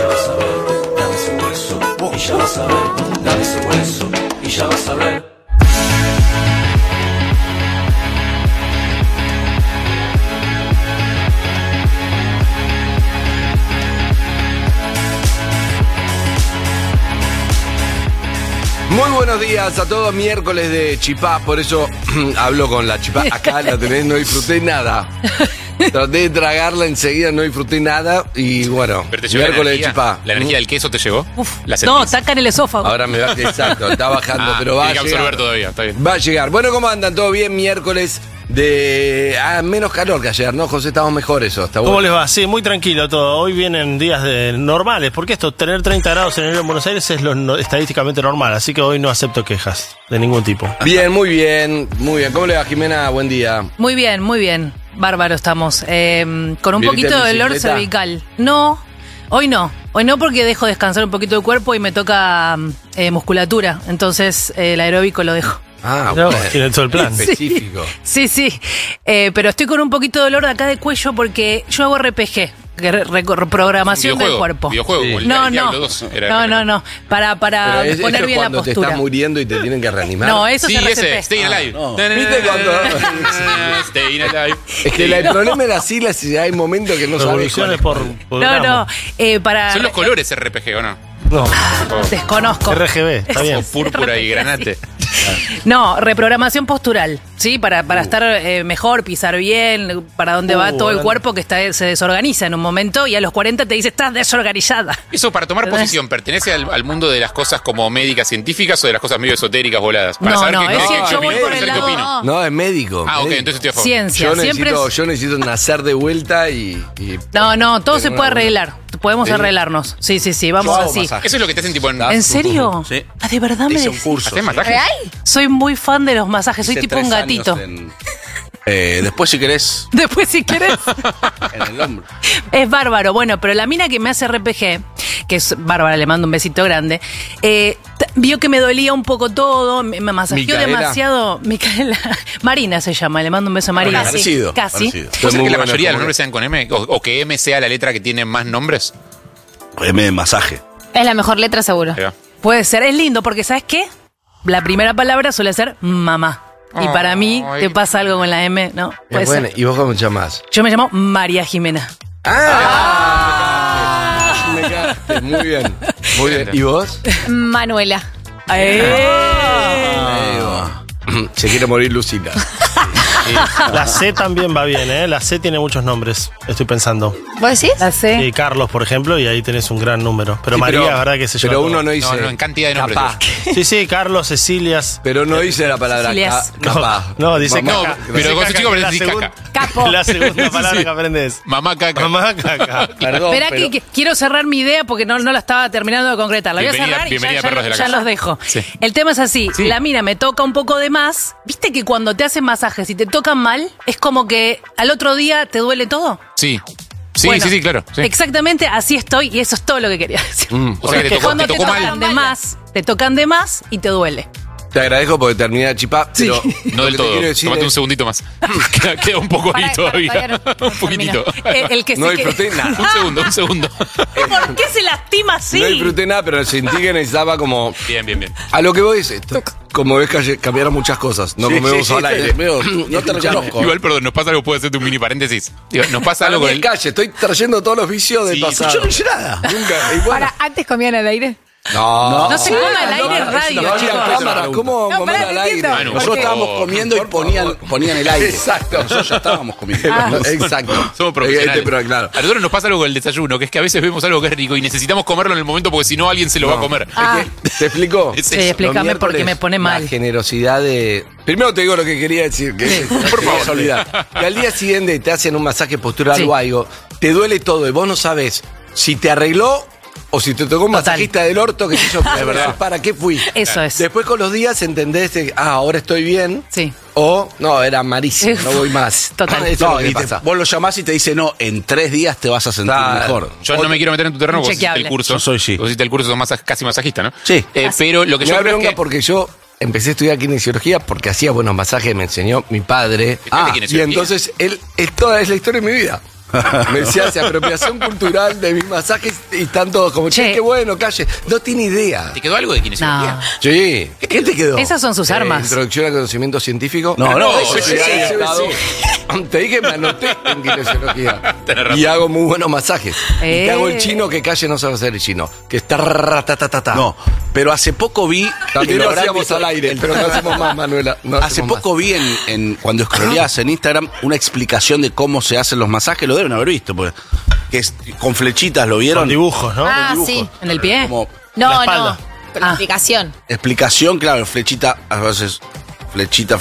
ya vas a ver, dame ese hueso, y ya vas a ver, dame ese hueso, y ya vas a ver. Muy buenos días a todos, miércoles de chipá, por eso hablo con la chipá. Acá la tenés, no disfruté nada. Traté de tragarla enseguida, no disfruté nada y bueno, Pero te llegó miércoles de chipá. ¿La energía del queso te llegó? No, taca en el esófago. Ahora me va, exacto, está bajando, pero va a tiene que absorber llegar. todavía, está bien. Va a llegar. Bueno, ¿cómo andan? ¿Todo bien? Miércoles de menos calor que ayer, ¿no, José? Estamos mejor eso, está bueno. ¿Cómo les va? Sí, muy tranquilo todo. Hoy vienen días normales, porque esto, tener 30 grados en enero en Buenos Aires es lo estadísticamente normal, así que hoy no acepto quejas de ningún tipo. Bien, muy bien, muy bien. ¿Cómo le va, Jimena? Buen día. Muy bien, muy bien. Bárbaro estamos. Con un ¿Viniste poquito en de dolor bicicleta? cervical. No, hoy no. Hoy no porque dejo descansar un poquito el cuerpo y me toca musculatura. Entonces el aeróbico lo dejo. Ah, No, bueno. tiene todo el plan. Específico. Sí, sí. Pero estoy con un poquito de dolor de acá de cuello porque yo hago RPG. Reprogramación del cuerpo. Videojuego, Sí. como el No, Diablo no. 2 era No. Para Pero poner eso bien es la cuando te postura. estás muriendo y te tienen que reanimar. No, eso Sí, es ese, RCP. Staying Alive. no. ¿Viste cuando- Staying Alive. Es que el problema de las siglas es que hay momentos que no sabes Revoluciones cuál por es. No, programa. no. Para. Son los colores RPG, ¿o no? No, Desconozco. RGB, está O bien. púrpura y granate. No, reprogramación postural, ¿sí? Para estar mejor, pisar bien, para dónde va todo el cuerpo que se desorganiza en un momento y a los 40 te dice, estás desorganizada. Eso para tomar ¿Entendés? posición, ¿pertenece al mundo de las cosas como médicas científicas o de las cosas medio esotéricas voladas? Para No, saber no, qué- es qué- que qué yo voy opino, por el qué lado- opino. No, es médico. Ah, ok, médico. entonces estoy a favor. Ciencia, Yo siempre necesito nacer de vuelta y No, todo se Tener puede una- arreglar. Podemos Sí. arreglarnos. Sí, vamos Yo hago así. masaje. Eso es lo que te hacen tipo en... ¿En serio? Sí. Ah, ¿de verdad me Hice un decís? curso. ¿Haces masaje? ¿Real? Soy muy fan de los masajes, soy Hice tipo un 3 gatito. años después, si querés, Después, si querés. en el hombro. Es bárbaro. Bueno, pero la mina que me hace RPG, que es bárbara, le mando un besito grande, vio que me dolía un poco todo, me masajeó Micaela. demasiado. Micaela. Marina se llama, le mando un beso a Marina. Bueno, parecido, Casi. parecido. ¿Puede ser muy que la bueno, mayoría de los como- nombres sean con M? ¿O que M sea la letra que tiene más nombres? M de masaje. Es la mejor letra seguro. Ahí va. Puede ser, es lindo, porque ¿sabes qué? La primera palabra suele ser mamá. Y para mí, Ay. ¿te pasa algo con la M? No, puede Es buena. ser. ¿Y vos cómo te llamás? Yo me llamo María Jimena. Me cagaste. Muy bien. Muy bien. ¿Y vos? Manuela. Se quiere morir Lucila. La C también va bien, ¿eh? La C tiene muchos nombres, estoy pensando. ¿Vos decís? La C. Y Carlos, por ejemplo, y ahí tenés un gran número. Pero Sí, María, la verdad que se lleva Pero todo. uno no dice. No, en cantidad de nombres. Capaz. Sí, Carlos, Cecilias. Pero no dice la palabra Cecilias. capaz. No, dice Mamá. caca. pero Dice con ese caca, chico que es la decís segun- caca. Capo. La segunda palabra Sí. que aprendes. Mamá caca. Mamá caca. Perdón. Espera pero- que quiero cerrar mi idea porque no la estaba terminando de concretar. La voy a Bienvenida- cerrar y bienvenida, ya, perros de la ya calle. los dejo. Sí. El tema es así. Sí. La mina me toca un poco de más. ¿Viste que cuando te hacen masajes y te tocan mal, es como que al otro día te duele todo? Sí. Sí, Bueno, sí, claro. Sí. Exactamente así estoy y eso es todo lo que quería decir. O sea, que te tocó, Cuando te tocó tocan mal. de más, te tocan de más y te duele. Te agradezco porque terminé la chipá, pero No lo del que te todo. quiero decir Tómate un es, segundito más. Queda un poco ahí Para, todavía. todavía no Un poquitito. El que no se que- disfruté nada. Un segundo. ¿Por qué se lastima así? No disfruté nada, pero sentí que necesitaba como... Bien. A lo que voy es esto. Como ves, cambiaron muchas cosas. No Sí, comemos sí, al sí, aire. no te reconozco. Igual, perdón, nos pasa algo, puedo hacerte un mini paréntesis. Digo, nos pasa algo con el... Calle, estoy trayendo todos los vicios del Sí, pasado. Yo no hice nada. Nunca. Y bueno, Para, ¿antes comían al aire? No se coma al aire en radio, no había chicos. cámara. ¿Cómo No, comer pará, al no aire? entiendo. Manu, Nosotros estábamos comiendo y ponían el aire. Exacto. Nosotros ya estábamos comiendo. Exacto. Somos profesionales. Pero claro. A nosotros nos pasa algo con el desayuno, que es que a veces vemos algo que es rico y necesitamos comerlo en el momento porque si no alguien se lo va a comer. ¿Te explico? Es Sí, eso. explícame Los porque miércoles, me pone mal. La generosidad de... Primero te digo lo que quería decir, que por favor, olvidar. Que al día siguiente te hacen un masaje postural Sí. o algo, te duele todo y vos no sabes si te arregló o si te tocó un Total. masajista del orto que te hizo Es verdad. ¿para qué fui? Eso es. Después con los días entendés que, ahora estoy bien. Sí. O, no, era malísimo, no voy más. Total. Eso es No, lo que y pasa. vos lo llamás y te dice, no, en 3 días te vas a sentir Claro. mejor. Yo no me quiero meter en tu terreno, vos hiciste el Inchequeable. curso. Yo soy, sí. Vos hiciste el curso, sos casi masajista, ¿no? Sí. Pero lo que Me yo da creo es bronca que... porque yo empecé a estudiar kinesiología porque hacía buenos masajes, me enseñó mi padre. Estudiaste kinesiología. Y entonces él toda es la historia de mi vida. Me decía, hace apropiación cultural de mis masajes y están todos como, che, qué bueno, calle. No tiene idea. ¿Te quedó algo de kinesiología? No. Sí. ¿Qué te quedó? Esas son sus armas. Introducción al conocimiento científico. No, eso sí, Te dije, me anoté en kinesiología. Tenés razón. Y hago muy buenos masajes. Y te hago el Eh. chino que calle no sabe hacer el chino. Que está ta. No, pero hace poco vi. También lo habrán hacíamos visto al aire, pero no hacemos más, Manuela. No Hace hacemos poco vi cuando scrolleabas en Instagram una explicación de cómo se hacen los masajes, lo deben haber visto, porque que es con flechitas, ¿lo vieron? Con dibujos, ¿no? Ah, Dibujos. sí. ¿En el pie? Como La No, espalda. no. Con la explicación. explicación, claro, flechita, a veces flechita.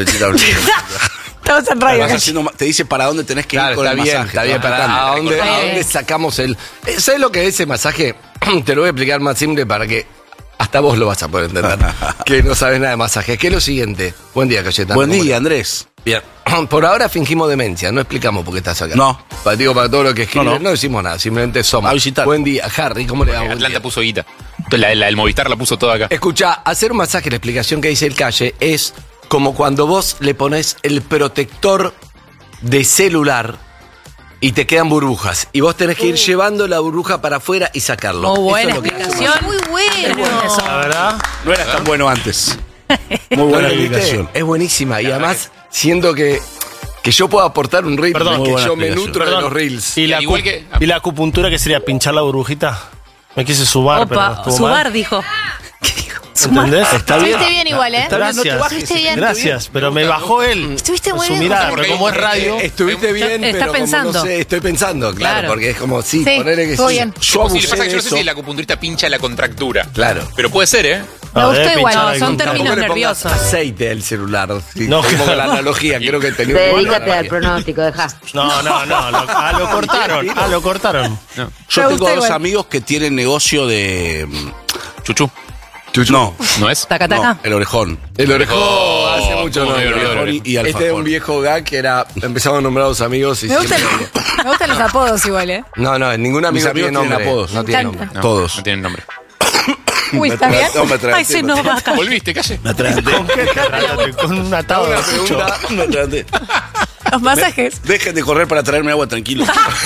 Estamos en Vas haciendo, te dice para dónde tenés que ir Claro, con está el bien, masaje. está bien. te va Para, explicando. ¿a dónde sacamos el...? ¿Sabes lo que es ese masaje? Te lo voy a explicar más simple para que hasta vos lo vas a poder entender. Que no sabes nada de masaje. Que es lo siguiente. Buen día, Cayetano. Buen ¿Cómo día, le- Andrés. Bien. Por ahora fingimos demencia. No explicamos por qué estás acá. No. Para todo lo que escriben. No, No decimos nada. Simplemente somos. A visitar. Buen día, Harry. ¿Cómo le va? Buen Atlanta día. puso guita. El Movistar la puso toda acá. Escucha, hacer un masaje, la explicación que dice el Calle, es como cuando vos le pones el protector de celular y te quedan burbujas. Y vos tenés que ir llevando la burbuja para afuera y sacarlo. Muy buena Eso es lo que hace un explicación. Muy bueno. La verdad. No eras tan bueno antes. Muy ¿No buena lo viste? explicación. Es buenísima. Y además, siento que yo puedo aportar un ritmo, Perdón, que muy buena yo me explicación. nutro de los reels. ¿Y la, Igual que- ¿Y la acupuntura que sería pinchar la burbujita? Me quise subar, pero Opa, estuvo Subar mal. dijo. ¿Qué dijo? Subar. ¿Entendés? Está bien. Estuviste bien igual, ¿eh? Gracias. Estuviste bien. Gracias, pero me bajó él. Estuviste muy su bien, mirada, José. pero como es radio. Estuviste bien, Está pero como pensando. no sé, estoy pensando, claro, Claro. porque es como, sí, Sí, ponele que estuvo sí. bien. Yo abusé Sí, lo que pasa es que de yo no sé eso. si la acupunturista pincha la contractura. Claro. Pero puede ser, ¿eh? Me gustó debe igual. pinchar No, ahí son con- términos Tampoco le pongas nerviosos. aceite al celular. Sí, No, como claro. la analogía, creo que tenía Dedícate al pronóstico, deja. No, lo cortaron. Lo cortaron. Yo Me tengo gustó dos igual. amigos que tienen negocio de. Chuchu. No, ¿No es? Taca, taca. no, el orejón. El orejón, hace mucho cómo no. me olvidé del Orejón orejón. y Este es alfajor. un viejo gag que era, empezamos a nombrar a los amigos y Me gustan, siempre- me gustan los apodos igual, ¿eh? No, ningún amigo Mis amigos tiene nombre. tienen apodos. No tiene Me nombre. encanta. No, Todos. No tienen nombre. Uy, ¿está bien? No me atraganté, Ay, se nos va a caer. ¿Volviste, calle? Me atraganté. Con un atado de Una chucho. pregunta. Me atraganté. Los masajes. Dejen de correr para traerme agua, tranquilo.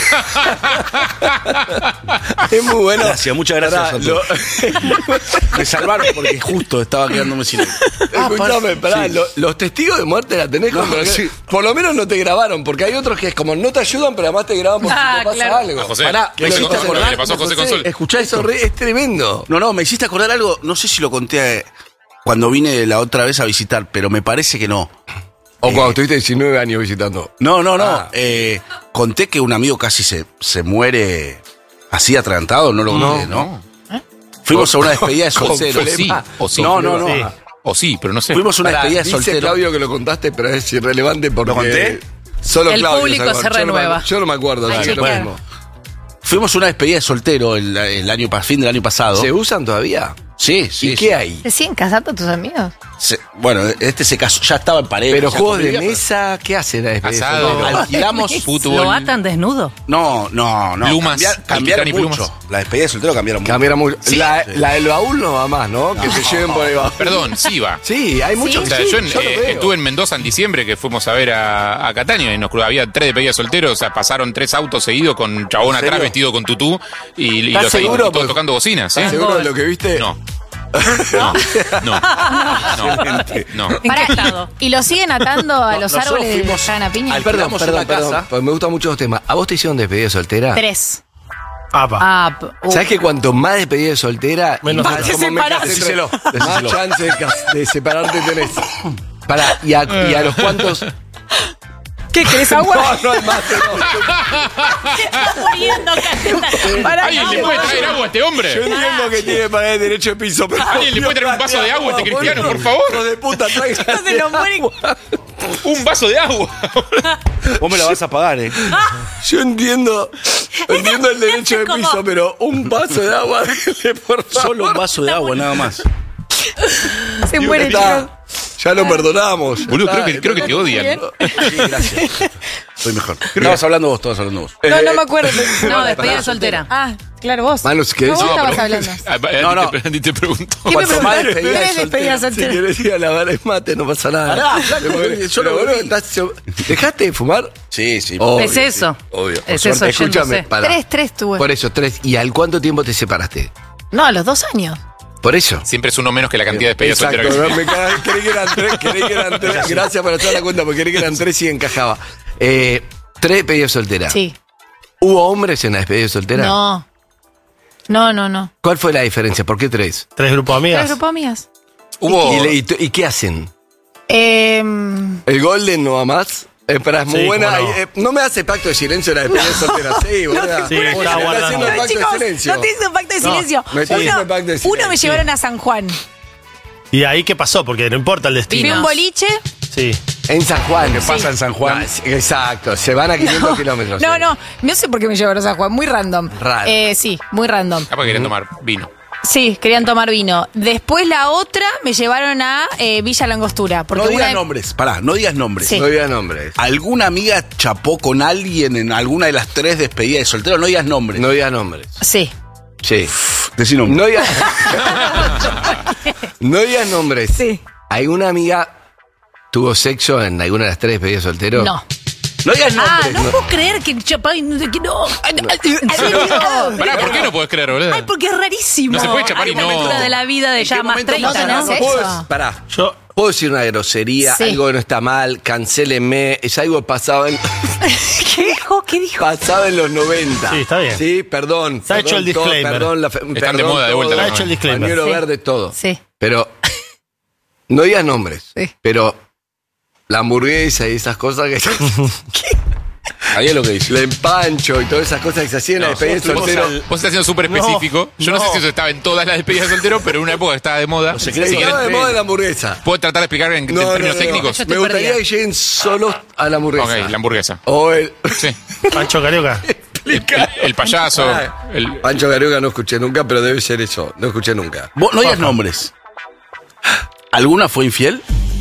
Es muy bueno. Gracias, muchas gracias Pará, a todos. Me salvaron porque justo estaba quedándome sin aire. Escuchame, pará, los testigos de muerte la tenés contra sí. Por lo menos no te grabaron, porque hay otros que es como no te ayudan, pero además te graban porque Ah, te pasa claro. algo. A José. Pará, ¿Qué me le hiciste pasó? acordar, Le pasó a José Consol. Escuchá eso, es tremendo. No, me hiciste acordar algo, no sé si lo conté cuando vine la otra vez a visitar, pero me parece que no. O cuando estuviste 19 años visitando. No. Ah. Conté que un amigo casi se muere así atragantado, no lo conté, ¿no? Fuimos a una despedida de soltero. O sí, o sí. No. Sí. O sí, pero no sé. Fuimos a una Pará, despedida de dice soltero. Claudio que lo contaste, pero es irrelevante porque... ¿Lo conté? Solo El Claudio público acuerda. se renueva. Yo no me acuerdo. Hay nada, que lo chequear. mismo. Fuimos a una despedida de soltero el año fin del año pasado. ¿Se usan todavía? Sí. ¿Y qué hay? ¿Te siguen casando tus amigos? Bueno, este se casó, ya estaba en pareja. ¿Pero ya juegos de convivía, pero- mesa? ¿Qué hacen la despedida? Asado. No, Alquilamos Fútbol. ¿Lo atan desnudo? No. Plumas, Cambiaron alquitrán y mucho. plumas. La despedida de soltero cambiaron mucho. Cambiaron mucho. Sí. La del baúl no va más, ¿no? Que se lleven por el baúl. Perdón, sí va. Sí, hay muchos O que sea, sí, yo lo veo. estuve en Mendoza en diciembre, que fuimos a ver a Cataño, y había 3 despedidas solteros, o sea, pasaron 3 autos seguidos con chabón ¿En serio? atrás vestido con tutú y ¿Estás los ahí seguro? todos Porque- tocando bocinas. ¿eh? ¿Estás seguro de lo que viste? No. No. ¿En qué estado? ¿Y lo siguen atando a los nosotros árboles de fuimos Jana Piña? Perdón, Alquilamos una casa. porque me gustan mucho los temas. ¿A vos te hicieron despedida de soltera? 3. Apa. Ah, ¿Sabes que cuanto más despedida de soltera, Menos más te como me separás. casé, Decíselo, más decíselo. chance de separarte tenés. Pará, y a los cuantos... ¿Qué querés agua? No, el mate, no. muriendo, Cayetano. Pará, ¿Alguien le puede traer agua a este Yo hombre? entiendo que tiene para el derecho de piso, pero... ¿Alguien le puede traer un vaso de agua a este cristiano, por favor? Hijo de puta, traigan se nos muere. Un vaso de agua. Vos me la vas a pagar, Yo entiendo el derecho de Como- piso, pero un vaso de agua, déjele, por favor. Solo un vaso de agua, nada más. Se muere, chicos. Está. Ya lo perdonamos. ya Boludo, está. creo que te odian. Sí, gracias. Estoy mejor. Estabas hablando vos, No me acuerdo. No, despedida soltera. Ah, claro, vos. Manu, si querés- No, vos No, estabas pero- hablando. No, no. Andy te preguntó. ¿Qué me Cuanto más preguntaste? despedida de Tres despedidas Si solteras. querés ir a lavar el mate, no pasa nada. Pará, flaco, yo lo Pero, vi. ¿dejaste de fumar? Sí, sí. Obvio, Es eso. sí, obvio. Es eso, Escúchame, yéndose. pará. Tres tuve. Por eso, 3. ¿Y al cuánto tiempo te separaste? No, a los 2 años. Por eso. Siempre es uno menos que la cantidad de despedidas Exacto, solteras que no, me caga- creí que eran 3, creí que eran 3. Gracias por hacer la cuenta, porque creí que eran 3 y encajaba. 3 despedidas solteras. Sí. ¿Hubo hombres en la despedida soltera? No. No. ¿Cuál fue la diferencia? ¿Por qué 3? 3 grupos de amigas. ¿Tres grupos mías? Hubo. ¿Y qué hacen? Em, ¿El Golden no va más? Espera, es muy Sí, buena. cómo no. No me hace pacto de silencio la despedida soltera. Sí, boludo. Sí, está guardando. haciendo el Ay, pacto chicos, de silencio. no te hice un pacto de No, silencio. me estoy haciendo el pacto de silencio. Uno me llevaron a San Juan. ¿Y ahí qué pasó? Porque no importa el Fui a destino. un boliche. Sí. En San Juan. ¿Qué pasa en San Juan? No, exacto, se van a 500 kilómetros. No sé por qué me llevaron a San Juan. Muy random. Raro. Sí, muy random. Capaz que querían tomar vino. Sí, querían tomar vino. Después la otra me llevaron a Villa Langostura. Porque No una digas de- nombres, pará, no digas nombres. Sí. No había nombres. ¿Alguna amiga chapó con alguien en alguna de las 3 despedidas de soltero? No digas nombres. No había nombres. Sí. Sí. Decí nombres. No digas. No digas nombres. Sí. ¿Alguna amiga tuvo sexo en alguna de las 3 despedidas solteros? No. No digas nombres. No puedo creer que Chapay que no. Pará, ¿por qué no podés creer, boludo? Ay, porque es rarísimo. No se puede chapar y Hay una no- aventura de la vida de ¿En ya qué más momento 30, no ¿no? tenés sexo? Pará. Yo, ¿Puedo decir una grosería? Sí. Algo que no está mal, cancélenme. Es algo que pasaba en, ¿Qué dijo? ¿Qué dijo? pasaba en los 90. Sí, está bien. Sí, perdón. Está hecho el todo, disclaimer. Perdón, Están de moda de vuelta todo. los Está hecho el disclaimer. Pañuelo Sí. verde, todo. Sí. Pero no digas nombres. Sí. Pero la hamburguesa y esas cosas que... Ahí es lo que dice. el empancho y todas esas cosas que se hacían en la despedida de Vos soltero. estás siendo súper específico. Yo no sé si eso estaba en todas las despedidas de soltero, pero en una época estaba de moda. sé Si qué Se quieren, estaba de moda la hamburguesa. ¿puedo tratar de explicar en términos técnicos? Yo Me estoy gustaría perdida. que lleguen solos a la hamburguesa. Ok, la hamburguesa. O el... Sí. Pancho Carioca. El payaso. El, Pancho Carioca no escuché nunca, pero debe ser eso. No escuché nunca. Vos no digas nombres. ¿Alguna fue infiel?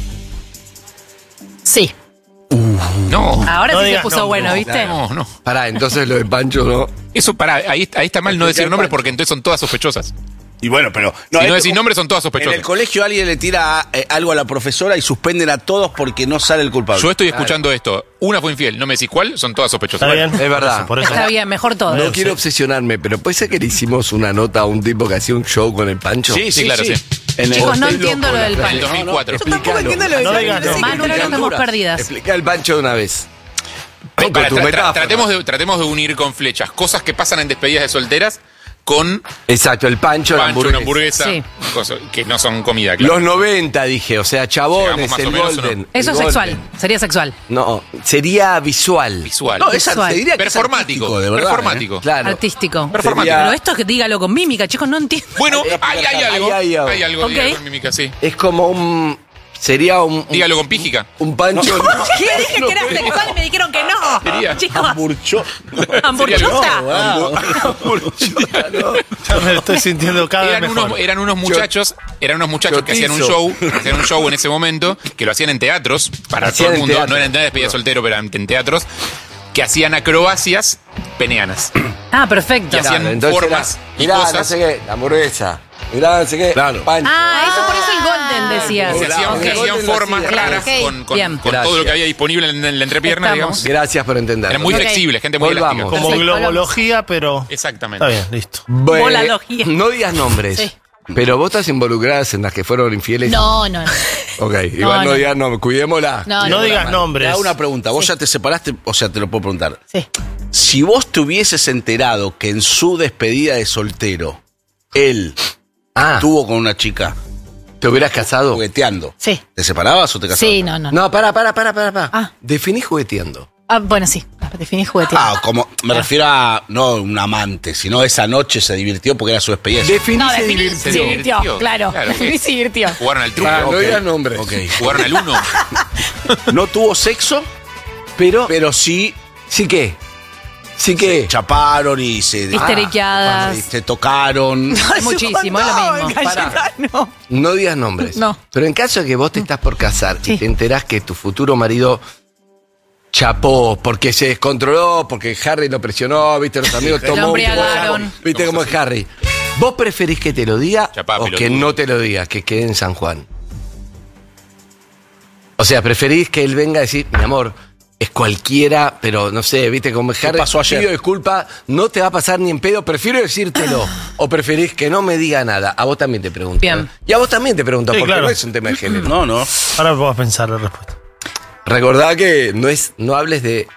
Sí. no. Ahora No sí se digas puso nombre, bueno, ¿viste? No. Pará, entonces lo de Pancho no. Eso, pará, ahí está mal no decir nombres porque entonces son todas sospechosas. Y bueno, pero... Si no esto- decís nombres son todas En sospechosas. el colegio alguien le tira algo a la profesora y suspenden a todos porque no sale el culpable. Yo estoy escuchando esto. Una fue infiel, no me decís cuál, son todas sospechosas. Está bien. es verdad. Por eso. Está bien, mejor todo. No quiero obsesionarme, pero ¿puede ser que le hicimos una nota a un tipo que hacía un show con el Pancho? Sí, sí, claro, sí. sí. En el- Chicos, no Estoy entiendo loco, lo del En el Pancho. 2004. Tampoco entiendo lo de No digas nombres. Manu, no estamos perdidas. Explica el Pancho de una vez. Con Pará, tu metáfora. tratemos de unir con flechas cosas que pasan en despedidas de solteras con Exacto, el Pancho, la pancho, hamburguesa. una hamburguesa, Sí. cosas que no son comida, claro. Los 90, dije, o sea, chabones, Llegamos más el o menos, ¿o no? Golden. Eso el es sexual. Golden. Sería sexual. No, sería visual. Visual. No, es Visual. te diría que es Performático. artístico, de verdad. Performático. Claro. Artístico. Performático. Pero esto es que dígalo con mímica, chicos, no entiendo. Bueno, Ahí hay algo. hay algo. Hay algo, Ok. dígalo con mímica, sí. Es como un... Sería un... Dígalo con pígica. Un Pancho... ¿Qué dije que era sexual y me dijeron que no? Sería. Chicos, Hamburcho. hamburguesa. Ya me lo estoy sintiendo cada vez mejor. Eran unos muchachos que hacían un show en ese momento, que lo hacían en teatros, para Hacían todo el en mundo, teatro. no eran de despedida soltero, pero eran en teatros, que hacían acrobacias peneanas. Ah, perfecto. Y hacían formas y mirá, cosas. no sé qué, la hamburguesa. Mirá, no sé qué, Claro. Pancho. Ah, eso por eso el Golden decía. Se hacían, ok. que hacían Golden lo formas hacía. raras Ok. con Bien. todo lo Gracias. que había disponible en la entrepierna, Estamos. digamos. Gracias por entender. Eran muy Ok. flexibles, gente muy Volvamos. elástica. Como Perfecto, globología, pero. Exactamente. Está bien, listo. Volalogía. No digas nombres. Sí. Pero vos estás involucradas en las que fueron infieles. No. Ok, igual no no. digas nombres, cuidémosla. No digas Te nombres. hago una pregunta. ¿Vos ya te separaste? O sea, te lo puedo preguntar. Sí. Si vos te hubieses enterado que en su despedida de soltero, él Ah, estuvo con una chica ¿te hubieras casado? jugueteando, Sí. ¿te separabas o te casabas? Sí, no. No, para. Ah. Definí jugueteando. Ah, bueno, sí. Definí jugueteando. Ah, como me refiero a no un amante, sino esa noche se divirtió porque era su despedida. Definí No, se definí divirtió. se divirtió, claro. Definí se divirtió. Jugaron al truco. Ah, no Ok. digas nombres. Ok. Jugaron al uno. No tuvo sexo, Pero sí ¿sí qué? ¿Sí qué? chaparon y se Histeriqueadas. y se tocaron. Es muchísimo, es lo mismo. No. No digas nombres. No. Pero en caso de que vos te estás por casar y Sí. te enterás que tu futuro marido chapó, porque se descontroló, porque Harry lo presionó, viste, los amigos Lo tomó embriagaron. viste cómo es Harry. ¿Vos preferís que te lo diga Chapá, o pelotudo. que no te lo diga, que quede en San Juan? O sea, preferís que él venga a decir, mi amor, es cualquiera, pero no sé, viste, como es Harry, pasó ayer? pido disculpa, no te va a pasar ni en pedo, prefiero decírtelo. O preferís que no me diga nada. A vos también te pregunto. Bien. Y a vos también te pregunto, Sí, porque claro. no es un tema de género. No. Ahora vamos a pensar la respuesta. Recordá que no hables de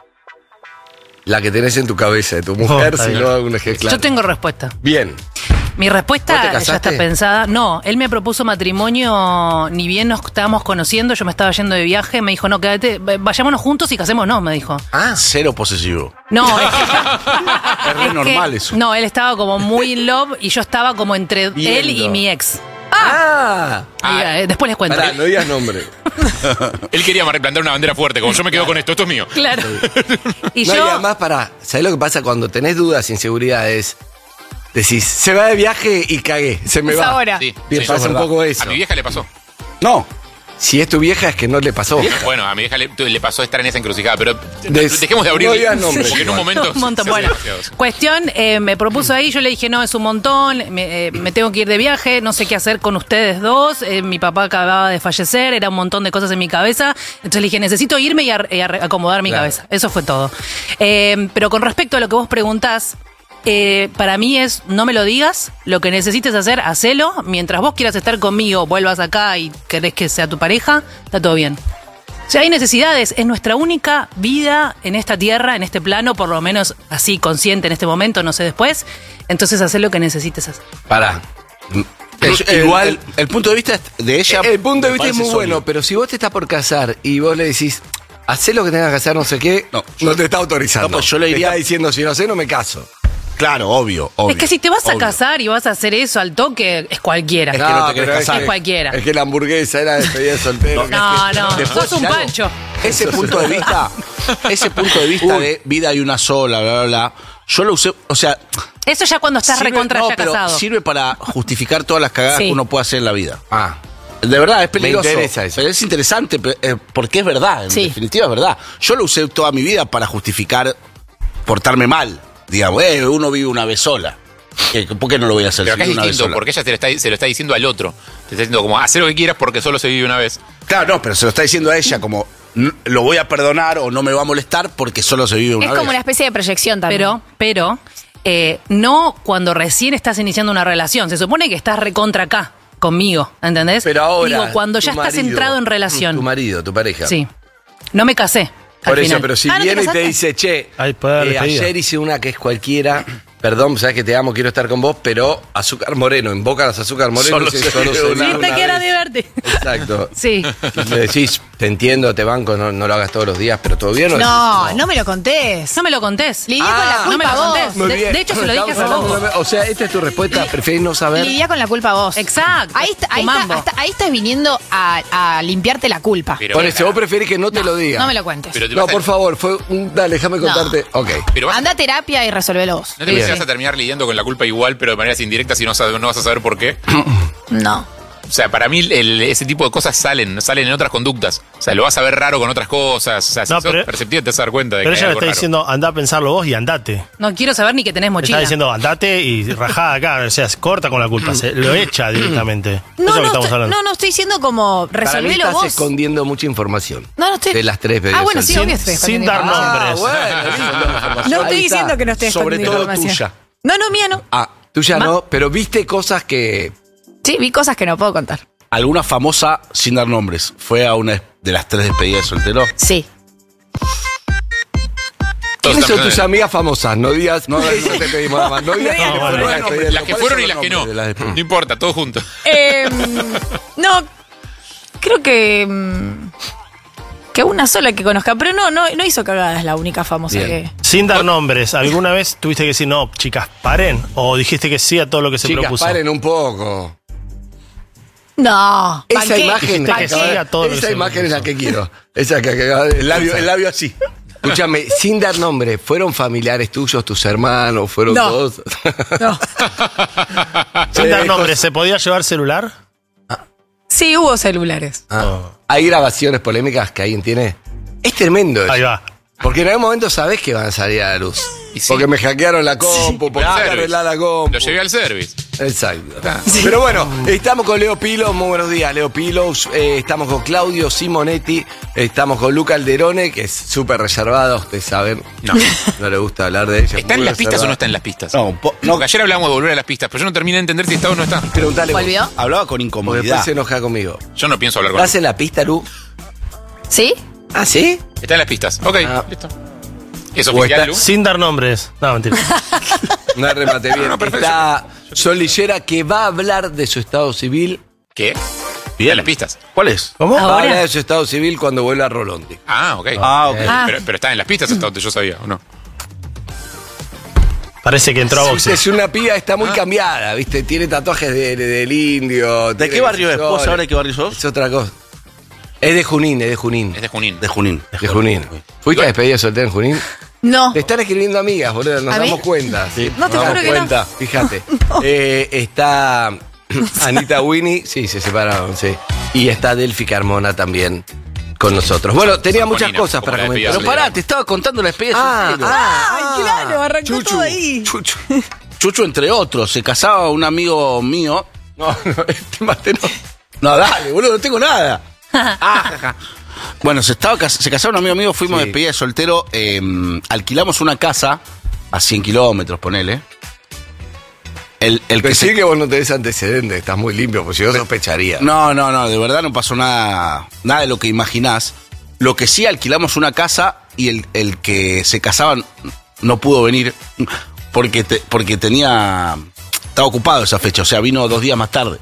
la que tenés en tu cabeza, de tu mujer, está sino bien. alguna que claro. Yo tengo respuesta. Bien. Mi respuesta ¿Vos te ya casaste? está pensada. No, él me propuso matrimonio, ni bien nos estábamos conociendo, yo me estaba yendo de viaje, me dijo, no, quédate, vayámonos juntos y casémonos, me dijo. Cero posesivo. No, Es re es normal que- eso. No, él estaba como muy in love y yo estaba como entre él y Viendo. mi ex. Ah. Después les cuento. Pará, no digas nombre. Él quería replantar una bandera fuerte, como yo me quedo con esto es mío. Claro. Y No, y yo, además, pará, ¿sabés lo que pasa cuando tenés dudas, inseguridades? Decís, se va de viaje y cagué, se me Es va. ahora. Sí, Bien, sí, pasa eso es un verdad. poco eso. A mi vieja le pasó. No. Si es tu vieja es que no le pasó. Bueno, a mi vieja le pasó estar en esa encrucijada, pero Des- dejemos de abrir. no digas nombres. Porque en un momento. un montón. se hace Bueno, demasiado. cuestión, me propuso ahí, yo le dije, no, es un montón, me tengo que ir de viaje, no sé qué hacer con ustedes dos, mi papá acababa de fallecer, era un montón de cosas en mi cabeza, entonces le dije, necesito irme y acomodar mi Claro. cabeza. Eso fue todo. Pero con respecto a lo que vos preguntás, para mí es, no me lo digas, lo que necesites hacer, hacelo, mientras vos quieras estar conmigo, vuelvas acá y querés que sea tu pareja, está todo bien. Si hay necesidades, es nuestra única vida en esta tierra, en este plano, por lo menos así consciente en este momento, no sé después. Entonces haz lo que necesites hacer. Pará. Igual, el punto de vista de ella. El punto de me vista es parece muy sólido. bueno, pero si vos te estás por casar y vos le decís, hacé lo que tengas que hacer, no sé qué, No, no te está autorizando. No, pues yo le Te diría- está diciendo, si no sé, no me caso. Claro, obvio. Es que si te vas a obvio. casar y vas a hacer eso al toque, es cualquiera. Es que no te querés pero casar. Es cualquiera. Es que la hamburguesa era despedida de soltero. No, no, Después, sos un claro, pancho. Ese punto de vista, de vida hay una sola, bla, bla, bla. Yo lo usé, o sea. Eso ya cuando estás recontra ya pero casado. sirve para justificar todas las cagadas Sí. que uno puede hacer en la vida. Ah. De verdad, es peligroso. interesa eso. Pero es interesante, porque es verdad, en Sí. definitiva es verdad. Yo lo usé toda mi vida para justificar portarme mal. Digamos, uno vive una vez sola. ¿Por qué no lo voy a hacer Pero si acá es vivo una vez distinto, sola? porque ella se lo está diciendo al otro. Te está diciendo como, haz lo que quieras porque solo se vive una vez. Claro, no, pero se lo está diciendo a ella como, lo voy a perdonar o no me va a molestar porque solo se vive una Es vez. como una especie de proyección también. Pero, no cuando recién estás iniciando una relación. Se supone que estás recontra acá, conmigo, ¿entendés? Pero ahora. Digo, cuando ya tu estás marido, entrado en relación. Tu marido, tu pareja. Sí. No me casé. al Por eso, final. pero si ¿no te viene y te casaste? dice, che, Ahí puede dar despedida. ayer hice una que es cualquiera, perdón, sabes que te amo, quiero estar con vos, pero azúcar moreno, invoca las azúcar moreno, Solo dice, se solo vive se una vive Sí, te una quiero vez. divertir. Exacto. Sí. Le decís, te entiendo, te banco, no lo hagas todos los días, pero todo bien. ¿o No, decís, no me lo contés. No me lo contés. Lidia con la no me culpa lo vos. contés. Muy De- bien. de hecho, se lo dije hace Estamos poco. hablando- O sea, esta es tu respuesta, preferís no saber. Lidia con la culpa vos. Exacto. Ahí, Tu mambo. ahí estás viniendo a limpiarte la culpa. Pero, Por eso, vos preferís que no te lo diga. No me lo cuentes. pero te No, vas a- por favor, dale, déjame contarte. Ok. pero vas a- Anda a terapia y resolvelo vos. ¿No te parece que vas a terminar lidiando con la culpa igual, pero de maneras indirectas y no vas a saber por qué? No. O sea, para mí ese tipo de cosas salen en otras conductas. O sea, lo vas a ver raro con otras cosas. O sea, si No, sos pero- perceptivo te vas a dar cuenta de Pero que hay ella le algo está raro. diciendo, anda a pensarlo vos y andate. No quiero saber ni que tenés Le mochila. está diciendo, andate y rajá acá. O sea, corta con la culpa. Se lo echa directamente. Eso es lo que estamos hablando. No estoy diciendo como Para mí resolvelo estás vos. escondiendo mucha información. No estoy. De las tres Ah, bueno, sí, bebidas obvio estoy Sin escondiendo dar información. nombres. No Ahí estoy está. diciendo que no estoy Sobre escondiendo todo información. tuya. No, mía no. Ah, tuya no, pero viste cosas que. Sí, vi cosas que no puedo contar. ¿Alguna famosa, sin dar nombres, fue a una de las 3 despedidas de soltero? Sí. ¿Quiénes son están tus amigas famosas? No digas, no, Eso te pedimos nada más. No digas No, que bueno, fueron no, las despedidas. Las que ¿Cuáles fueron son y los las que no. nombres de las despedidas? No importa, todo junto. No, creo que una sola que conozca, pero no hizo cagadas la única famosa Bien. que. Sin dar nombres, ¿alguna vez tuviste que decir, no, chicas, paren? ¿O dijiste que sí a todo lo que se Chicas, propuso? paren un poco. No, Esa banqué, imagen, Dijiste que sí a todo lo que esa se imagen es la propuso. que quiero. Esa que acaba de. El labio así. Escúchame, sin dar nombre, ¿fueron familiares tuyos, tus hermanos? ¿Fueron No. todos? No. Sin dar nombres, ¿se podía llevar celular? Sí, hubo celulares. Ah, ¿hay grabaciones polémicas que alguien tiene? Es tremendo eso. Ahí va. Porque en algún momento sabés que van a salir a la luz. Y sí. Porque me hackearon la compu, porque Al hay que service. arreglar la compu. Lo llevé al service. Exacto. Ah. Pero bueno, estamos con Leo Pilo. Muy buenos días, Leo Pilo. Estamos con Claudio Simonetti. Estamos con Luca Alderone, que es súper reservado. Ustedes saben. No le gusta hablar de ella. ¿Está en Muy las pistas reservado. o no está en las pistas? No, Porque ayer hablábamos de volver a las pistas, pero yo no terminé de entender si está o no está. Preguntale vos, ¿Volvió? hablaba con porque incomodidad. después se enoja conmigo. Yo no pienso hablar con él. ¿Estás en la pista, Lu? ¿Sí? ¿Ah, sí? Está en las pistas. Ok, Ah. listo. ¿Es O oficial, está- Lu? Sin dar nombres. No, mentira. No remate bien. No, perfecto. Está Sol Lillera, que va a hablar de su estado civil. ¿Qué? Está en las pistas. ¿Cuál es? ¿Cómo? Va a Ahora. hablar de su estado civil cuando vuelva a Rolondi. Ah, ok. Ah, ok. Pero está en las pistas hasta donde yo sabía, ¿o no? Parece que entró a boxe. Es una piba, está muy cambiada, ¿viste? Tiene tatuajes del indio. ¿De qué barrio es? ¿Vos sabrás de qué barrio sos? Es otra cosa. Es de Junín, es de Junín. Es de Junín. De Junín. De Junín. ¿Fuiste a despedida de soltera en Junín? No. Te están escribiendo amigas, boludo, nos ¿A mí? damos cuenta. Sí, No, te nos juro damos que no. cuenta, fíjate. Está Anita Winnie, sí, se separaron, sí. Y está Delphi Carmona también con nosotros. Bueno, tenía San muchas Juanina, cosas como para la despedida comentar. Pero pará, te estaba contando la despedida de soltero. Ay, claro, arrancó Chuchu, todo ahí. Chuchu. Chucho, entre otros, se casaba un amigo mío. No, este mate no. No, dale, boludo, no tengo nada. Bueno, se casaba un amigo mío, fuimos Sí. de despedida de soltero, alquilamos una casa a 100 kilómetros, ponele. El que Pensé se... que vos no tenés antecedentes, estás muy limpio, pues si yo sospecharía. No, de verdad no pasó nada de lo que imaginás. Lo que sí, alquilamos una casa y el que se casaba no pudo venir porque estaba ocupado esa fecha, o sea, vino 2 días más tarde.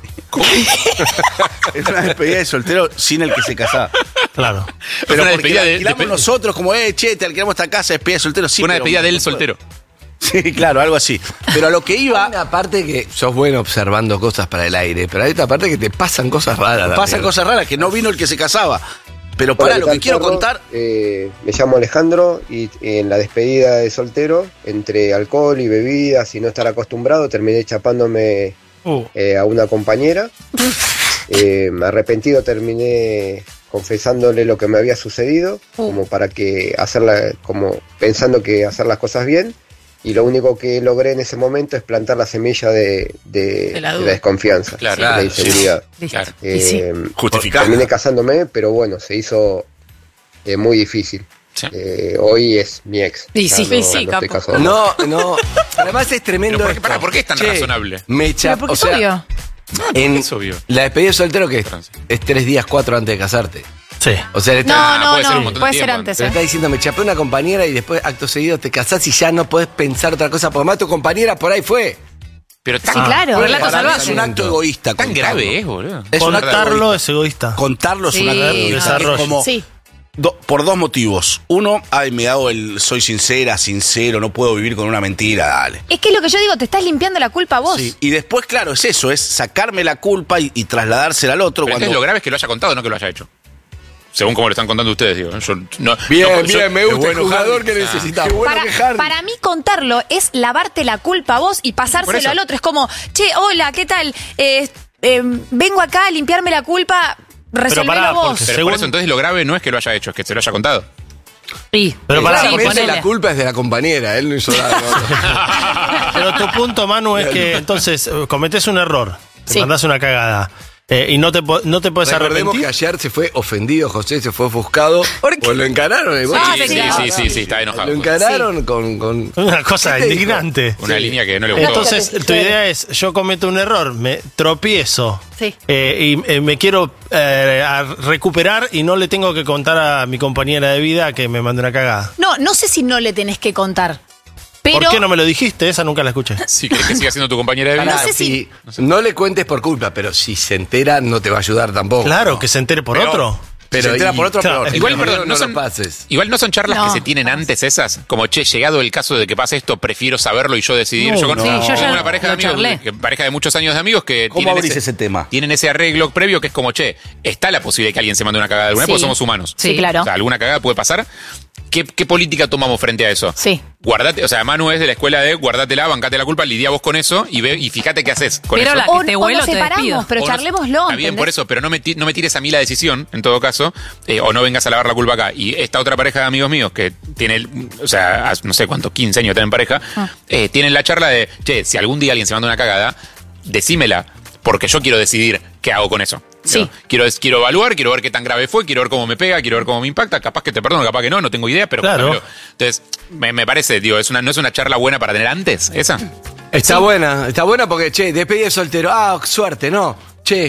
Es una despedida de soltero sin el que se casaba. Claro. Pero una porque despedida la de- alquilamos de- nosotros, como, che, te alquilamos esta casa, despedida de soltero. Sí, Fue una pero- despedida del soltero. Sí, claro, algo así. Pero a lo que Hay iba, una parte que sos bueno observando cosas para el aire, pero hay otra parte que te pasan cosas raras. pasan también. cosas raras, que no vino el que se casaba. Pero Hola, para ¿qué lo que tal, quiero Zorro? contar, Me llamo Alejandro y en la despedida de soltero, entre alcohol y bebidas y no estar acostumbrado, terminé chapándome a una compañera. Arrepentido terminé confesándole lo que me había sucedido, como para que como pensando que hacer las cosas bien. Y lo único que logré en ese momento es plantar la semilla de la la duda. desconfianza, Claro, de la claro, inseguridad. Listo. Claro. Y sí. justificado. Terminé casándome, pero bueno, se hizo muy difícil. Sí. Hoy es mi ex. Y Ya sí, no sí, estoy capo. casado. No. Además es tremendo. Pero ¿por qué- esto. pará, ¿por qué es tan Che, razonable? Me Pero porque es obvio. Es obvio. La despedida de soltero que Francia. es 3 días, 4 antes de casarte. Sí. O sea, le está, No, puede ser un no, montón de puede ser tiempo. antes, le está ¿eh? diciendo, me chapé una compañera y después, acto seguido, te casás y ya no podés pensar otra cosa, porque más tu compañera por ahí fue. Pero Sí, tan, claro, relato Para mí es salvaje. un acto egoísta. tan contarlo. grave es, boludo. Es un acto Contarlo egoísta. es egoísta. Contarlo es un acto Sí, egoísta. desarrollo. Es como, Sí. por 2 motivos. Uno, me hago soy sincero, no puedo vivir con una mentira, dale. Es que es lo que yo digo, te estás limpiando la culpa a vos. Sí, y después, claro, es eso, es sacarme la culpa y trasladársela al otro. Pero Cuando entonces lo grave es que lo haya contado, no que lo haya hecho. Según como lo están contando ustedes, digo. Yo, no, Bien, no, bien, yo- me es gusta el bueno, jugador Harry. que necesitamos. Qué bueno que Harry. Para mí contarlo es lavarte la culpa a vos y Por pasárselo eso. al otro. Es como, che, hola, ¿qué tal? Vengo acá a limpiarme la culpa, resolvelo pará, vos. porque- Pero Según- por eso entonces lo grave no es que lo haya hecho, es que se lo haya contado. Sí. Pero pará, Sí, Claramente ponele. la culpa es de la compañera, él no hizo nada. ¿no? Pero tu punto, Manu, es que entonces cometés un error, te Sí. mandás una cagada y no te puedes Recordemos arrepentir. que ayer se fue ofendido, José se fue ofuscado. ¿Por qué? Pues lo encararon. el boche. Sí, está enojado. Lo encararon con... Una cosa ¿Qué te dijo? indignante. Una línea que no le gustó. Entonces, tu idea es, yo cometo un error, me tropiezo Sí. y me quiero recuperar y no le tengo que contar a mi compañera de vida que me mandó una cagada. No sé si no le tenés que contar. Pero ¿Por qué no me lo dijiste? Esa nunca la escuché. Sí, que siga siendo tu compañera de vida. Pará, sé si- no le cuentes por culpa, pero si se entera no te va a ayudar tampoco. Claro, que se entere por Pero- otro. Pero se entera por otro, claro, peor. Igual, no, perdón, no no son, lo pases. igual no son charlas No, que se tienen antes esas, como, che, llegado el caso de que pase esto, prefiero saberlo y yo decidir. No, yo con, no. Sí, yo tengo ya una pareja de lo charlé. amigos, pareja de muchos años de amigos que ¿Cómo abrís ese tema? tienen ese arreglo previo que es como, che, está la posibilidad de que alguien se mande una cagada alguna vez Sí. porque somos humanos. Sí, claro. O sea, alguna cagada puede pasar. ¿Qué política tomamos frente a eso? Sí. Guardate, o sea, Manu es de la escuela de guardátela, bancate la culpa, lidia vos con eso y fíjate qué haces con Pero eso. la- O, te o vuelo, nos te separamos, despido. pero O no- charlémoslo. Está bien ¿entendés? por eso, pero no me tires a mí la decisión, en todo caso, o no vengas a lavar la culpa acá. Y esta otra pareja de amigos míos que tiene, o sea, no sé cuántos, 15 años tienen pareja, tienen la charla de, che, si algún día alguien se manda una cagada, decímela, porque yo quiero decidir qué hago con eso. Sí. ¿No? Quiero evaluar, quiero ver qué tan grave fue, quiero ver cómo me pega, quiero ver cómo me impacta, capaz que te perdono, capaz que no tengo idea, pero Claro. contámelo. Entonces, me parece, digo, ¿no es una charla buena para tener antes, esa? Está buena porque, che, despedida de soltero. Suerte, ¿no? Che,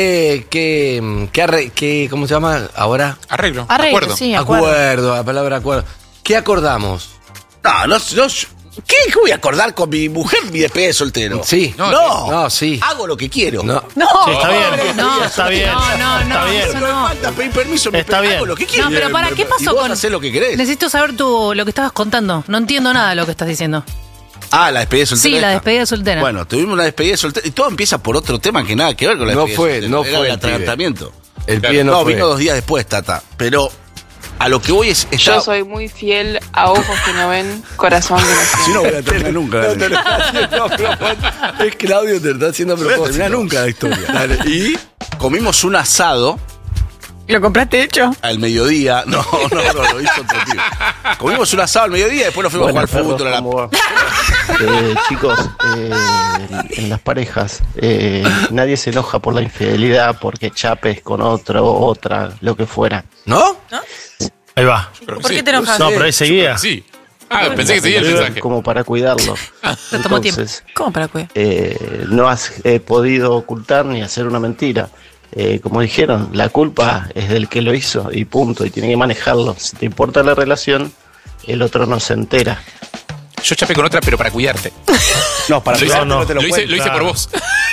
¿cómo se llama ahora? Arreglo, Arreglo, acuerdo. sí, acuerdo. La palabra acuerdo. ¿Qué acordamos? No, ¿qué voy a acordar con mi mujer mi despedida de soltero? Sí. No, sí. Hago lo que quiero. No. No. Sí, está bien. No, Está bien. no, Está bien. eso No me falta pedir permiso, Está bien. hago lo que quiero. No, pero para, ¿qué Y pasó vos con...? hacés lo que querés. Necesito saber lo que estabas contando. No entiendo nada de lo que estás diciendo. La despedida de soltero. Sí, la esta. despedida de soltera. Bueno, tuvimos una despedida de soltero y todo empieza por otro tema que nada que ver con la No despedida fue, de soltero. no Era fue el el pibe. atragantamiento. El Claro. pie no fue. Vino 2 días después, Tata. Pero a lo que voy es... Yo soy muy fiel a ojos que no ven, corazón que no siente. Si no voy a terminar nunca. No, te lo está haciendo a propósito. Es Claudio, te lo está haciendo a No voy a propósito. terminar nunca la historia. Dale. Y comimos un asado ¿Lo compraste hecho? al mediodía. No, lo hizo otro tío. Comimos un asado al mediodía y después nos fuimos a jugar fútbol. Chicos, en las parejas nadie se enoja por la infidelidad porque chapes con otro, otra, lo que fuera. ¿No? Ahí va. Pero ¿Por sí. qué te enojas? No, pero ahí seguía. Sí. Pensé que seguía el mensaje. Como para cuidarlo. Te tomó tiempo. Entonces, ¿Cómo para cuidar? no has podido ocultar ni hacer una mentira. Como dijeron, la culpa es del que lo hizo y punto, y tiene que manejarlo. Si te importa la relación, el otro no se entera. Yo chapé con otra, pero para cuidarte. No, para Lo hice, cuidarte no te lo lo hice cuento. por vos.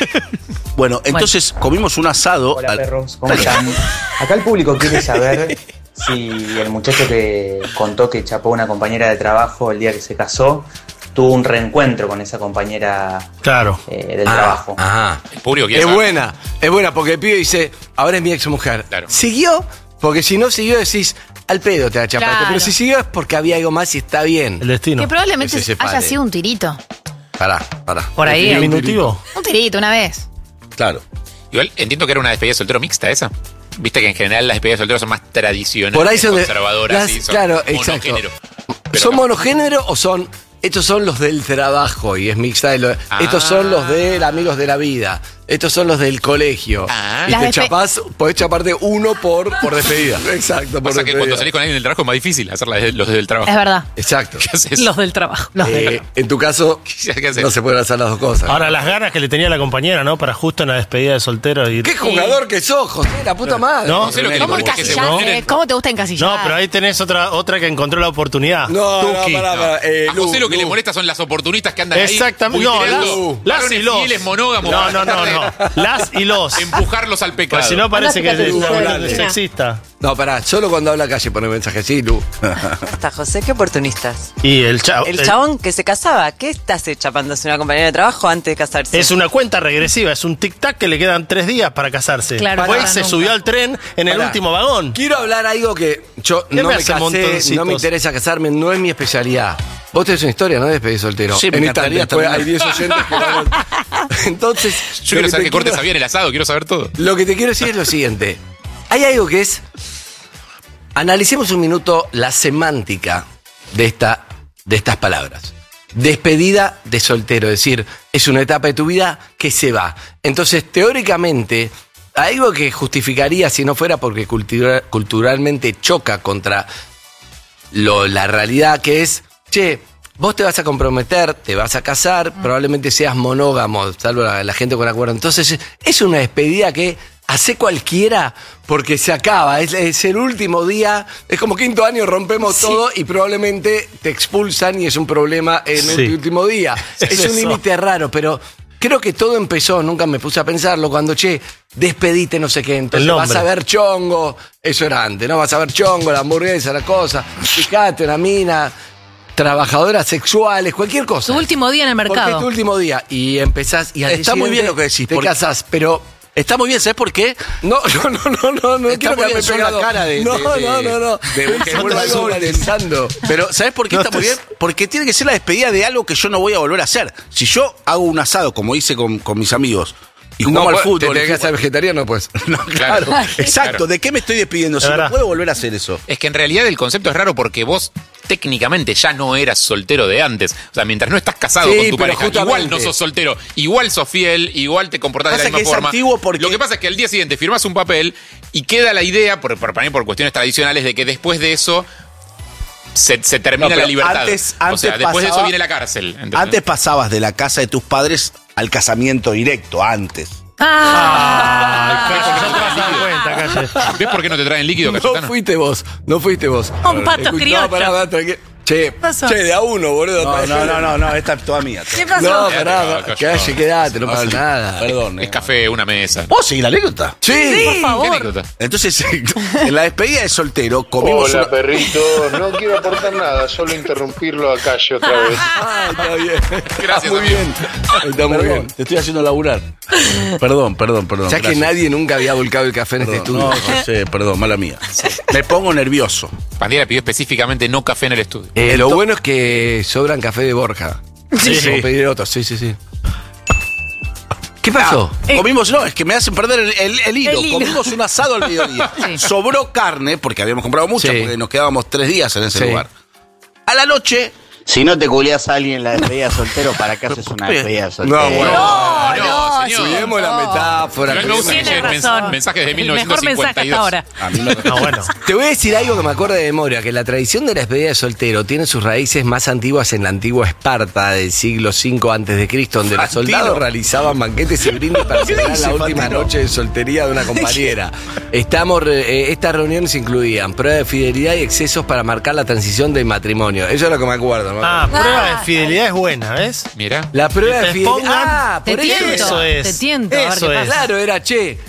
Bueno, entonces comimos un asado. Hola perros, ¿cómo están? Acá el público quiere saber si el muchacho que contó que chapó a una compañera de trabajo el día que se casó tuvo un reencuentro con esa compañera Claro. del trabajo. Ajá. El público quiere Es saber. buena, porque el pibe dice, ahora es mi ex mujer. Claro. ¿Siguió? Porque si no siguió decís, al pedo te la chapaste. Claro. Pero si siguió es porque había algo más y está bien. El destino. Que probablemente Que se separe. haya sido un tirito. Pará. Por ahí. Diminutivo. Un tirito, una vez. Claro. Igual entiendo que era una despedida de soltero mixta esa. Viste que en general las despedidas de soltero son más tradicionales, Por ahí son de- conservadoras, las- y son claro, exacto. monogénero. Pero ¿Son acá- monogénero o son... Estos son los del trabajo y es mixta. Estos son los de amigos de la vida. Estos son los del colegio. Ah. Y Las te despe- chapás, podés chaparte uno por despedida. Exacto, por Pasa que despedida. cuando salís con alguien del trabajo es más difícil hacer los del trabajo. Es verdad. Exacto. ¿Qué haces? Los del trabajo. En tu caso, ¿Qué haces? no se pueden hacer las dos cosas. Ahora, las ganas que le tenía la compañera, ¿no? Para justo en la despedida de soltero. Y... ¿Qué jugador que sos, José? La puta madre. No, No sé lo que le ¿Cómo molesta que se encasillaste? ¿Cómo te gusta encasillar? No, pero ahí tenés otra que encontró la oportunidad. No, Tuki. pará. A José lo que Lu. le molesta son las oportunistas que andan ahí. Exactamente. No, buitrando las varones y los. fieles monógamos. No. Las y los. Empujarlos al pecado. Pues si no parece que es una Dale. sexista. No, pará, solo cuando habla calle pone mensaje así, Lu. Está José, qué oportunistas. Y el chavo. El chabón que se casaba, ¿qué estás chapándose una compañera de trabajo antes de casarse? Es una cuenta regresiva, es un tic-tac que le quedan 3 días para casarse. Claro, Después para se nunca. subió al tren en el Pará. último vagón. Quiero hablar algo que yo ¿Qué no me me hace casé, montoncitos? no me interesa casarme, no es mi especialidad. Vos tenés una historia, ¿no? De despedir soltero. Sí, me en encantaría después hay terminar. 10 oyentes que van a... Entonces, Yo quiero lo que saber te qué cortes quiero- había en el asado, quiero saber todo. Lo que te quiero decir es lo siguiente. Hay algo que es... Analicemos un minuto la semántica de estas palabras. Despedida de soltero, es decir, es una etapa de tu vida que se va. Entonces, teóricamente, algo que justificaría si no fuera porque culturalmente choca contra la realidad que es, che, vos te vas a comprometer, te vas a casar, probablemente seas monógamo, salvo la gente con acuerdo. Entonces, es una despedida que hace cualquiera porque se acaba, es el último día, es como 5º año, rompemos todo y probablemente te expulsan y es un problema en Sí. el último día. Es un eso. límite raro, pero creo que todo empezó, nunca me puse a pensarlo, cuando, che, despedite no sé qué, entonces El vas nombre. a ver chongo, eso era antes, ¿no? Vas a ver chongo, la hamburguesa, la cosa, fíjate, una mina, trabajadoras sexuales, cualquier cosa. Tu último día en el Porque es mercado. tu último día y empezás y al Está día muy bien siguiente lo que decís, te porque- casás, pero Está muy bien, ¿sabes por qué? No Está quiero muy que me bien, son la cara de que vuelva pensando. Pero, ¿sabes por qué está muy bien? Porque tiene que ser la despedida de algo que yo no voy a volver a hacer. Si yo hago un asado, como hice con mis amigos, y jugamos al fútbol... Te tenés que hacer vegetariano, pues. No, claro. Exacto. Claro. ¿De qué me estoy despidiendo? Si no puedo volver a hacer eso. Es que en realidad el concepto es raro porque vos técnicamente ya no eras soltero de antes. O sea, mientras no estás casado Sí, con tu pero pareja, igual no sos soltero, igual sos fiel, igual te comportás de la Pasa misma que es forma. antiguo porque- Lo que pasa es que al día siguiente firmás un papel y queda la idea, por cuestiones tradicionales, de que después de eso se termina No, pero la libertad. antes o sea, después de eso pasaba- viene la cárcel. ¿entendés? Antes pasabas de la casa de tus padres al casamiento directo, antes. ¿Ves por qué no te traen líquido, Cayetano? No fuiste vos. Un pato criollo. Pará, tranquilo. Che, pasó? de a uno, boludo. No, esta es toda mía. ¿Qué pasó? No, Quédate, pará, Cayetano. quedate, no pasa nada. Perdón. Es café, una mesa. ¿Puedo seguir la anécdota? Sí, por ¿Qué favor. anécdota? Entonces, en la despedida de soltero comimos Hola, perrito. No quiero aportar nada, solo interrumpirlo a Calle otra vez. Está bien. Gracias, muy amigo. bien. Está muy Perdón, bien. te estoy haciendo laburar. Perdón. Ya que gracias. nadie nunca había volcado el café en este estudio. No, sé, perdón, mala mía. Me pongo nervioso. Pandiera pidió específicamente no café en el estudio. Lo bueno es que sobran café de Borja. Sí. Como pedir otro, sí. ¿Qué pasó? Comimos, no, es que me hacen perder el hilo. El hilo. Comimos un asado al mediodía. Sobró carne, porque habíamos comprado mucha, Sí. porque nos quedábamos 3 días en ese Sí. lugar. A la noche, Si no te culiás a alguien en la despedida de soltero, ¿para qué haces una despedida de soltero? No, bueno. No, señor. Cuidemos la metáfora. No me gusta que Tiene lleguen razón. mensajes de El mejor mensaje 1952. hasta ahora. a mí me... No, bueno. Te voy a decir algo que me acuerdo de memoria, que la tradición de la despedida de soltero tiene sus raíces más antiguas en la antigua Esparta del siglo V a.C., donde los soldados realizaban banquetes y brindes para celebrar la última noche de soltería de una compañera. Estas reuniones incluían pruebas de fidelidad y excesos para marcar la transición del matrimonio. Eso es lo que me acuerdo. ¿no? Prueba de fidelidad es buena, ¿ves? Mira. La prueba de Te fidelidad. pongan- Te por eso tiento, eso es. te tiento. A ver Eso qué es. pasa. Claro, era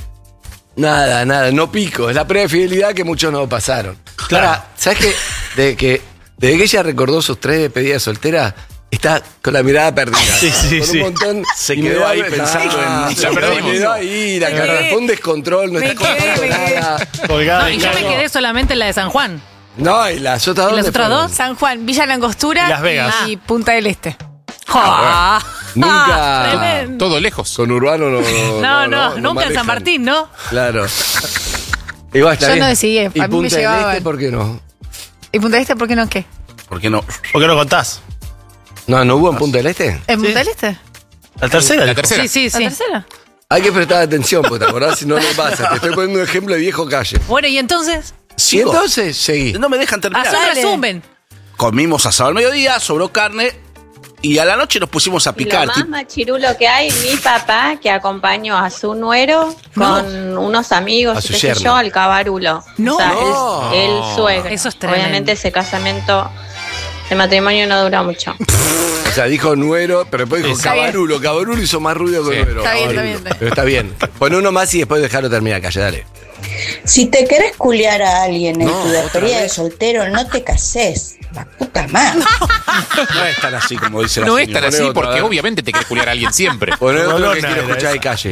Nada, no pico. Es la prueba de fidelidad que muchos no pasaron. Claro. Ahora, ¿sabes qué? Desde que ella recordó sus 3 despedidas solteras, está con la mirada perdida. Sí, con un montón. Se y me quedó da- ahí pensando en- La perdimos. Me quedó ahí, la cara. Fue un descontrol, no está contando nada. Colgada No, de y yo me cargo. quedé solamente en la de San Juan. No, y las otras ¿Y dos. las otras dos? San Juan, Villa Langostura Y Las Vegas. y Punta del Este. ¡Ja! Nunca. Tremendo. Todo lejos. Con Urbano No, nunca en San manejan. Martín, ¿no? Claro. Igual está Yo bien. no decidí, ¿Y a mí me Punta del llevaban. Este por qué no? ¿Y Punta del Este por qué no qué? ¿Por qué no? ¿Por qué no contás? ¿No hubo en Punta del Este? ¿En Punta del Este? La tercera. La dijo. tercera. Sí. ¿La tercera? Hay que prestar atención, porque te acordás si no pasa. Te estoy poniendo un ejemplo de viejo calle. Bueno, y entonces, Y ¿Sigo? entonces, seguí. No me dejan terminar. haz un Dale. resumen. Comimos asado al mediodía, sobró carne y a la noche nos pusimos a Lo picar. más machirulo que hay, mi papá que acompañó a su nuero con unos amigos, A su qué sé yerno. yo, al cabarulo. No. O sea, No. el suegro. Eso es tremendo. Obviamente ese casamiento, el matrimonio no duró mucho. O sea, dijo nuero, pero después dijo Está cabarulo. Cabarulo hizo más ruido que Sí. nuero. Está bien, está Cabarulo. bien. Pero está bien. Pon uno más y después dejarlo terminar, calle, dale. Si te querés culiar a alguien en No, tu otra despedida de vez. soltero, no te cases. La puta madre. No es tan así como dice la No es señora. tan así Poné otra, porque a ver. obviamente te querés culiar a alguien siempre. Poné otro Rolona que quiero era escuchar de esa. calle.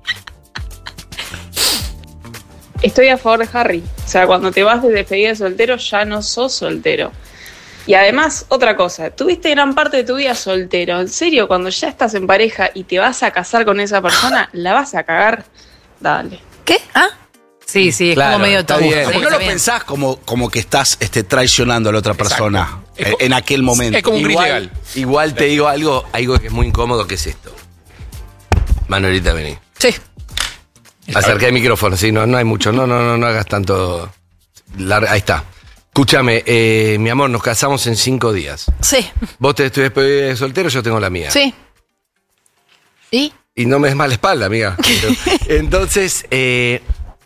Estoy a favor de Harry. O sea, cuando te vas de despedida de soltero, ya no sos soltero. Y además, otra cosa, tuviste gran parte de tu vida soltero. En serio, cuando ya estás en pareja y te vas a casar con esa persona, ¿la vas a cagar? Dale. ¿Qué? ¿Ah? Sí, es Claro, como medio está todo. bien. ¿Por qué no lo pensás como que estás traicionando a la otra persona en aquel momento? Es como un gris Igual, legal. igual te digo algo que es muy incómodo, que es esto. Manuelita, vení. Sí. Acerca el micrófono, sí, no hay mucho. No hagas tanto. Ahí está. Escúchame, mi amor, nos casamos en 5 días. Sí. Vos te estoy despedida de soltero, yo tengo la mía. Sí. ¿Y? Y no me des mal la espalda, amiga. Entonces, ¿Qué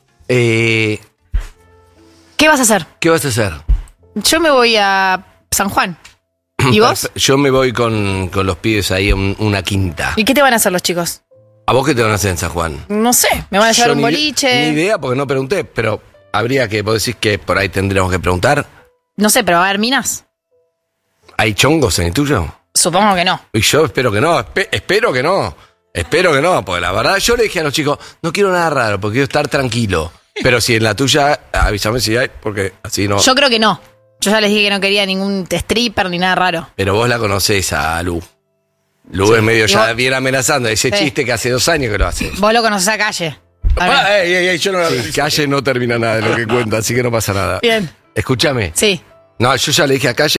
vas a hacer? ¿qué vas a hacer? Yo me voy a San Juan. ¿Y vos? Yo me voy con los pibes ahí a una quinta. ¿Y qué te van a hacer los chicos? ¿A vos qué te van a hacer en San Juan? No sé, me van a llevar Yo un ni boliche. idea porque no pregunté, pero habría que, vos decís que por ahí tendríamos que preguntar. No sé, pero va a haber minas. ¿Hay chongos en el tuyo? Supongo que no. Y yo espero que no, espero que no. Espero que no, porque la verdad yo le dije a los chicos, no quiero nada raro, porque quiero estar tranquilo. Pero si en la tuya, avísame si hay, porque así no. Yo creo que no. Yo ya les dije que no quería ningún stripper ni nada raro. Pero vos la conocés a Lu. Lu es medio ya bien amenazando. Ese chiste que hace 2 años que lo hace. Vos lo conocés a Calle. Yo no Calle no termina nada de lo que cuenta, así que no pasa nada. Bien. Escúchame. Sí. No, yo ya le dije a Calle.